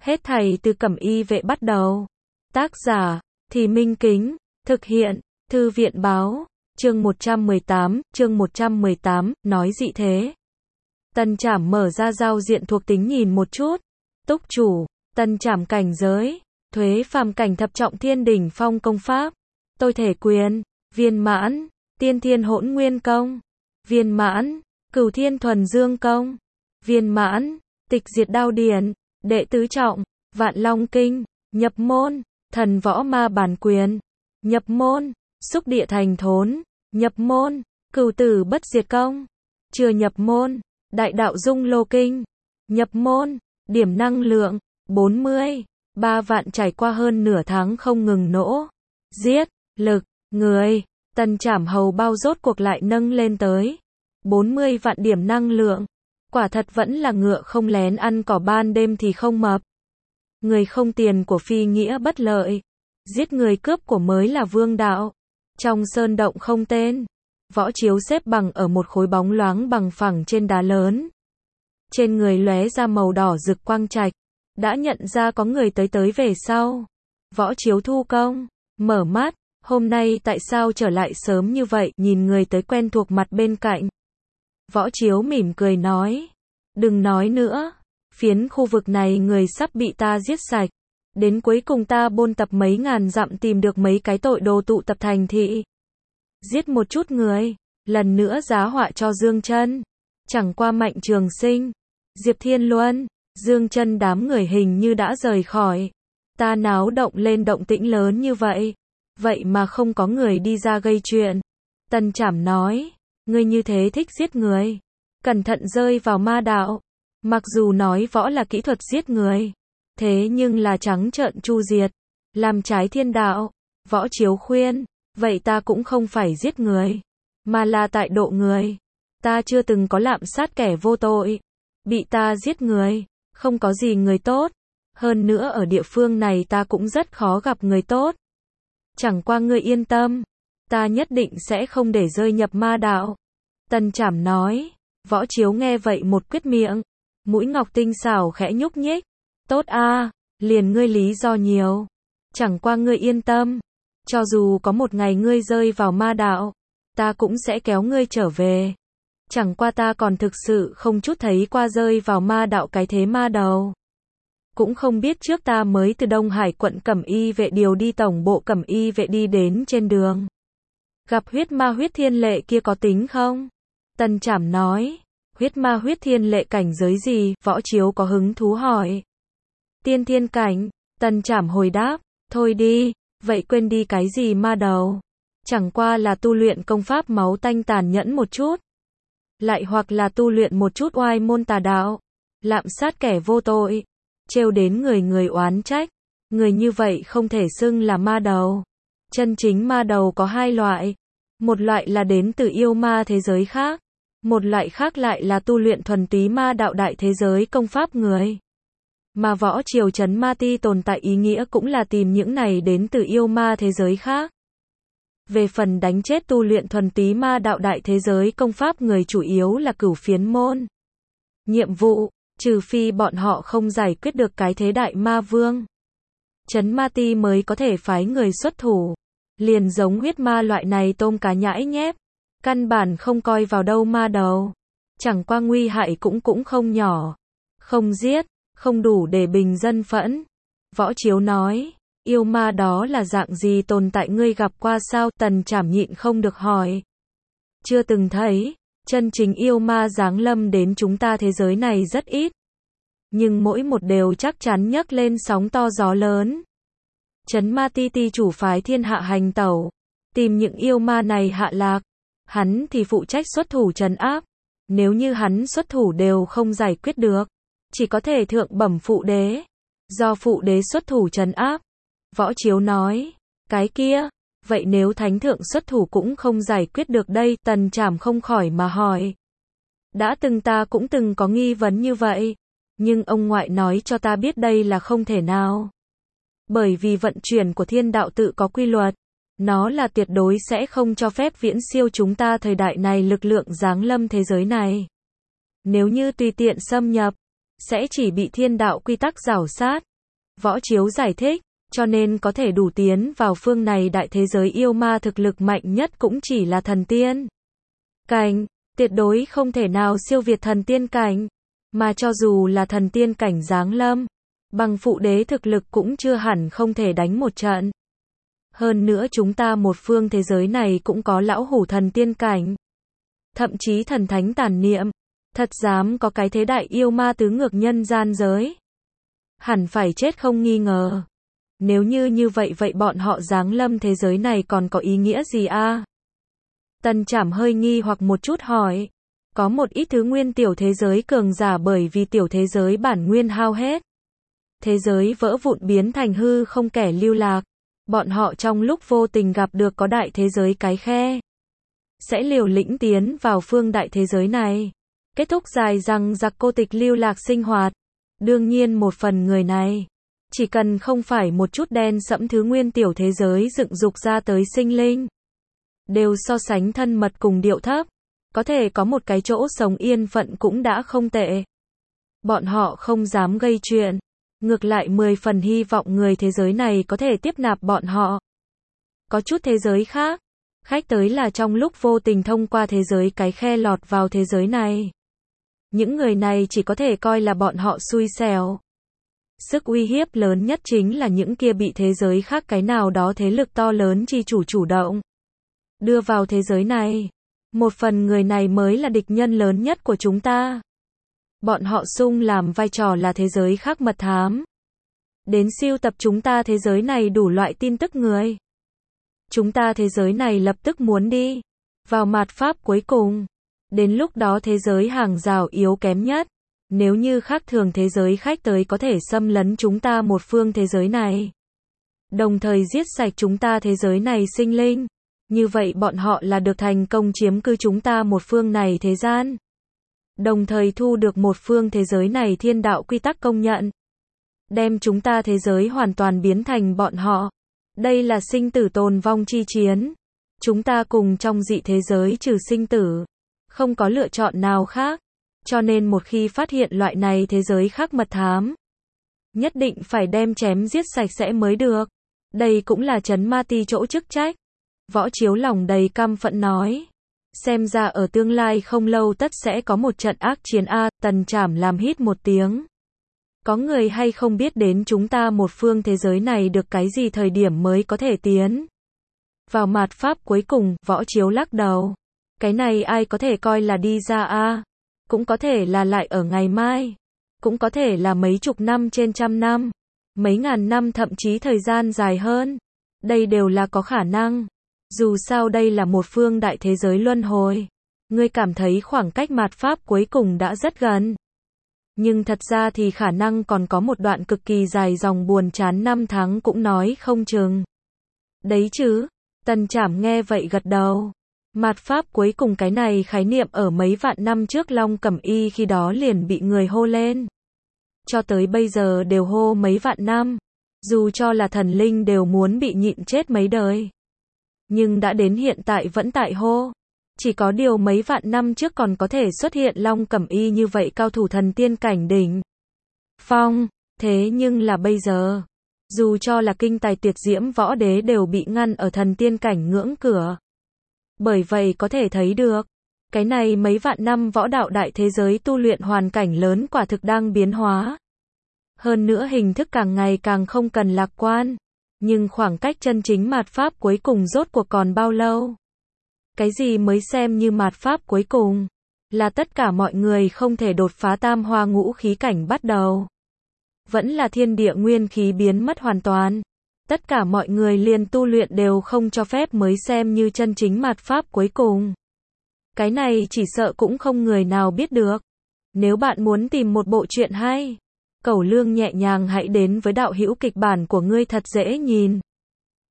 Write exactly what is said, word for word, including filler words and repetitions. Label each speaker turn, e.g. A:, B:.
A: Hết thảy từ Cẩm Y Vệ bắt đầu. Tác giả, Thì Minh Kính, thực hiện, Thư viện Báo, chương một trăm mười tám, chương một trăm mười tám, nói dị thế. Tân Trảm mở ra giao diện thuộc tính nhìn một chút. Túc chủ, Tân Trảm cảnh giới, Thuế phàm cảnh thập trọng thiên đỉnh phong công pháp, Tôi thể quyền, viên mãn, Tiên Thiên Hỗn Nguyên công, viên mãn, Cửu Thiên Thuần Dương công, viên mãn, Tịch Diệt Đao Điển, đệ tứ trọng, Vạn Long kinh, nhập môn, Thần Võ Ma Bản quyền, nhập môn, Xúc Địa Thành Thốn, nhập môn, Cửu Tử Bất Diệt công, chưa nhập môn, Đại Đạo Dung Lô kinh, nhập môn, điểm năng lượng bốn mươi, ba vạn trải qua hơn nửa tháng không ngừng nỗ giết, lực, người, Tân Trảm hầu bao rốt cuộc lại nâng lên tới bốn mươi vạn điểm năng lượng. Quả thật vẫn là ngựa không lén ăn cỏ ban đêm thì không mập. Người không tiền của phi nghĩa bất lợi. Giết người cướp của mới là vương đạo. Trong sơn động không tên. Võ Chiếu xếp bằng ở một khối bóng loáng bằng phẳng trên đá lớn. Trên người lóe ra màu đỏ rực quang trạch. Đã nhận ra có người tới tới về sau. Võ Chiếu thu công. Mở mắt. Hôm nay tại sao trở lại sớm như vậy? Nhìn người tới quen thuộc mặt bên cạnh. Võ Chiếu mỉm cười nói. Đừng nói nữa. Phiến khu vực này người sắp bị ta giết sạch. Đến cuối cùng ta bôn tập mấy ngàn dặm tìm được mấy cái tội đồ tụ tập thành thị. Giết một chút người. Lần nữa giá họa cho Dương Chân. Chẳng qua Mạnh Trường Sinh, Diệp Thiên Luân, Dương Chân đám người hình như đã rời khỏi. Ta náo động lên động tĩnh lớn như vậy. Vậy mà không có người đi ra gây chuyện. Tân Trảm nói. Ngươi như thế thích giết người. Cẩn thận rơi vào ma đạo. Mặc dù nói võ là kỹ thuật giết người. Thế nhưng là trắng trợn chu diệt. Làm trái thiên đạo. Võ Chiếu khuyên. Vậy ta cũng không phải giết người. Mà là tại độ người. Ta chưa từng có lạm sát kẻ vô tội. Bị ta giết người. Không có gì người tốt. Hơn nữa ở địa phương này ta cũng rất khó gặp người tốt. Chẳng qua ngươi yên tâm. Ta nhất định sẽ không để rơi nhập ma đạo. Tân Trảm nói. Võ Chiếu nghe vậy một quyết miệng. Mũi ngọc tinh xảo khẽ nhúc nhích. Tốt a, liền ngươi lý do nhiều. Chẳng qua ngươi yên tâm. Cho dù có một ngày ngươi rơi vào ma đạo, ta cũng sẽ kéo ngươi trở về. Chẳng qua ta còn thực sự không chút thấy qua rơi vào ma đạo cái thế ma đầu. Cũng không biết trước ta mới từ Đông Hải quận Cẩm Y Vệ điều đi tổng bộ Cẩm Y Vệ đi đến trên đường. Gặp huyết ma huyết thiên lệ kia có tính không? Tân Trảm nói. Huyết ma huyết thiên lệ cảnh giới gì? Võ Chiếu có hứng thú hỏi. Tiên thiên cảnh. Tân Trảm hồi đáp. Thôi đi. Vậy quên đi cái gì ma đầu. Chẳng qua là tu luyện công pháp máu tanh tàn nhẫn một chút. Lại hoặc là tu luyện một chút oai môn tà đạo. Lạm sát kẻ vô tội. Trêu đến người người oán trách. Người như vậy không thể xưng là ma đầu. Chân chính ma đầu có hai loại. Một loại là đến từ yêu ma thế giới khác. Một loại khác lại là tu luyện thuần túy ma đạo đại thế giới công pháp người. Mà võ triều trấn ma ti tồn tại ý nghĩa cũng là tìm những này đến từ yêu ma thế giới khác. Về phần đánh chết tu luyện thuần túy ma đạo đại thế giới công pháp người chủ yếu là cửu phiến môn. Nhiệm vụ, trừ phi bọn họ không giải quyết được cái thế đại ma vương. Trấn ma ti mới có thể phái người xuất thủ. Liền giống huyết ma loại này tôm cá nhãi nhép. Căn bản không coi vào đâu ma đầu. Chẳng qua nguy hại cũng cũng không nhỏ. Không giết, không đủ để bình dân phẫn. Võ Chiếu nói. Yêu ma đó là dạng gì tồn tại ngươi gặp qua sao? Tần Trảm nhịn không được hỏi. Chưa từng thấy. Chân chính yêu ma giáng lâm đến chúng ta thế giới này rất ít. Nhưng mỗi một đều chắc chắn nhấc lên sóng to gió lớn. Trấn ma ti ti chủ phái thiên hạ hành tẩu. Tìm những yêu ma này hạ lạc. Hắn thì phụ trách xuất thủ trấn áp. Nếu như hắn xuất thủ đều không giải quyết được. Chỉ có thể thượng bẩm phụ đế. Do phụ đế xuất thủ trấn áp. Võ Chiếu nói. Cái kia. Vậy nếu thánh thượng xuất thủ cũng không giải quyết được đây. Tần Trảm không khỏi mà hỏi. Đã từng ta cũng từng có nghi vấn như vậy. Nhưng ông ngoại nói cho ta biết đây là không thể nào. Bởi vì vận chuyển của thiên đạo tự có quy luật. Nó là tuyệt đối sẽ không cho phép viễn siêu chúng ta thời đại này lực lượng giáng lâm thế giới này. Nếu như tùy tiện xâm nhập, sẽ chỉ bị thiên đạo quy tắc rảo sát. Võ Chiếu giải thích, cho nên có thể đủ tiến vào phương này đại thế giới yêu ma thực lực mạnh nhất cũng chỉ là thần tiên cảnh, tuyệt đối không thể nào siêu việt thần tiên cảnh, mà cho dù là thần tiên cảnh giáng lâm, bằng phụ đế thực lực cũng chưa hẳn không thể đánh một trận. Hơn nữa chúng ta một phương thế giới này cũng có lão hủ thần tiên cảnh, thậm chí thần thánh tàn niệm, thật dám có cái thế đại yêu ma tứ ngược nhân gian giới. Hẳn phải chết không nghi ngờ. Nếu như như vậy vậy bọn họ giáng lâm thế giới này còn có ý nghĩa gì a? À? Tần Trảm hơi nghi hoặc một chút hỏi. Có một ít thứ nguyên tiểu thế giới cường giả bởi vì tiểu thế giới bản nguyên hao hết. Thế giới vỡ vụn biến thành hư không kẻ lưu lạc. Bọn họ trong lúc vô tình gặp được có đại thế giới cái khe. Sẽ liều lĩnh tiến vào phương đại thế giới này. Kết thúc dài rằng giặc cô tịch lưu lạc sinh hoạt. Đương nhiên một phần người này. Chỉ cần không phải một chút đen sẫm thứ nguyên tiểu thế giới dựng dục ra tới sinh linh. Đều so sánh thân mật cùng điệu thấp. Có thể có một cái chỗ sống yên phận cũng đã không tệ. Bọn họ không dám gây chuyện. Ngược lại mười phần hy vọng người thế giới này có thể tiếp nạp bọn họ. Có chút thế giới khác. Khách tới là trong lúc vô tình thông qua thế giới cái khe lọt vào thế giới này. Những người này chỉ có thể coi là bọn họ xui xẻo. Sức uy hiếp lớn nhất chính là những kia bị thế giới khác cái nào đó thế lực to lớn chi chủ chủ động đưa vào thế giới này. Một phần người này mới là địch nhân lớn nhất của chúng ta. Bọn họ sung làm vai trò là thế giới khác mật thám. Đến siêu tập chúng ta thế giới này đủ loại tin tức người. Chúng ta thế giới này lập tức muốn đi vào mạt pháp cuối cùng. Đến lúc đó thế giới hàng rào yếu kém nhất. Nếu như khác thường thế giới khách tới có thể xâm lấn chúng ta một phương thế giới này. Đồng thời giết sạch chúng ta thế giới này sinh linh. Như vậy bọn họ là được thành công chiếm cư chúng ta một phương này thế gian. Đồng thời thu được một phương thế giới này thiên đạo quy tắc công nhận. Đem chúng ta thế giới hoàn toàn biến thành bọn họ. Đây là sinh tử tồn vong chi chiến. Chúng ta cùng trong dị thế giới trừ sinh tử. Không có lựa chọn nào khác. Cho nên một khi phát hiện loại này thế giới khác mật thám. Nhất định phải đem chém giết sạch sẽ mới được. Đây cũng là trấn ma ti chỗ chức trách. Võ Chiếu lòng đầy căm phẫn nói. Xem ra ở tương lai không lâu tất sẽ có một trận ác chiến a. Tần Trảm làm hít một tiếng. Có người hay không biết đến chúng ta một phương thế giới này được cái gì thời điểm mới có thể tiến vào mạt pháp cuối cùng. Võ Chiếu lắc đầu. Cái này ai có thể coi là đi ra a? Cũng có thể là lại ở ngày mai. Cũng có thể là mấy chục năm trên trăm năm. Mấy ngàn năm thậm chí thời gian dài hơn. Đây đều là có khả năng. Dù sao đây là một phương đại thế giới luân hồi. Ngươi cảm thấy khoảng cách mạt pháp cuối cùng đã rất gần. Nhưng thật ra thì khả năng còn có một đoạn cực kỳ dài dòng buồn chán năm tháng cũng nói không chừng. Đấy chứ. Tần Trảm nghe vậy gật đầu. Mạt pháp cuối cùng cái này khái niệm ở mấy vạn năm trước Long Cẩm Y khi đó liền bị người hô lên. Cho tới bây giờ đều hô mấy vạn năm. Dù cho là thần linh đều muốn bị nhịn chết mấy đời. Nhưng đã đến hiện tại vẫn tại hô. Chỉ có điều mấy vạn năm trước còn có thể xuất hiện Long Cẩm Y như vậy cao thủ thần tiên cảnh đỉnh phong. Thế nhưng là bây giờ. Dù cho là kinh tài tuyệt diễm võ đế đều bị ngăn ở thần tiên cảnh ngưỡng cửa. Bởi vậy có thể thấy được, cái này mấy vạn năm võ đạo đại thế giới tu luyện hoàn cảnh lớn quả thực đang biến hóa. Hơn nữa hình thức càng ngày càng không cần lạc quan. Nhưng khoảng cách chân chính mạt pháp cuối cùng rốt cuộc còn bao lâu? Cái gì mới xem như mạt pháp cuối cùng? Là tất cả mọi người không thể đột phá tam hoa ngũ khí cảnh bắt đầu. Vẫn là thiên địa nguyên khí biến mất hoàn toàn. Tất cả mọi người liền tu luyện đều không cho phép mới xem như chân chính mạt pháp cuối cùng. Cái này chỉ sợ cũng không người nào biết được. Nếu bạn muốn tìm một bộ truyện hay, Cẩu Lương nhẹ nhàng hãy đến với đạo hữu kịch bản của ngươi thật dễ nhìn.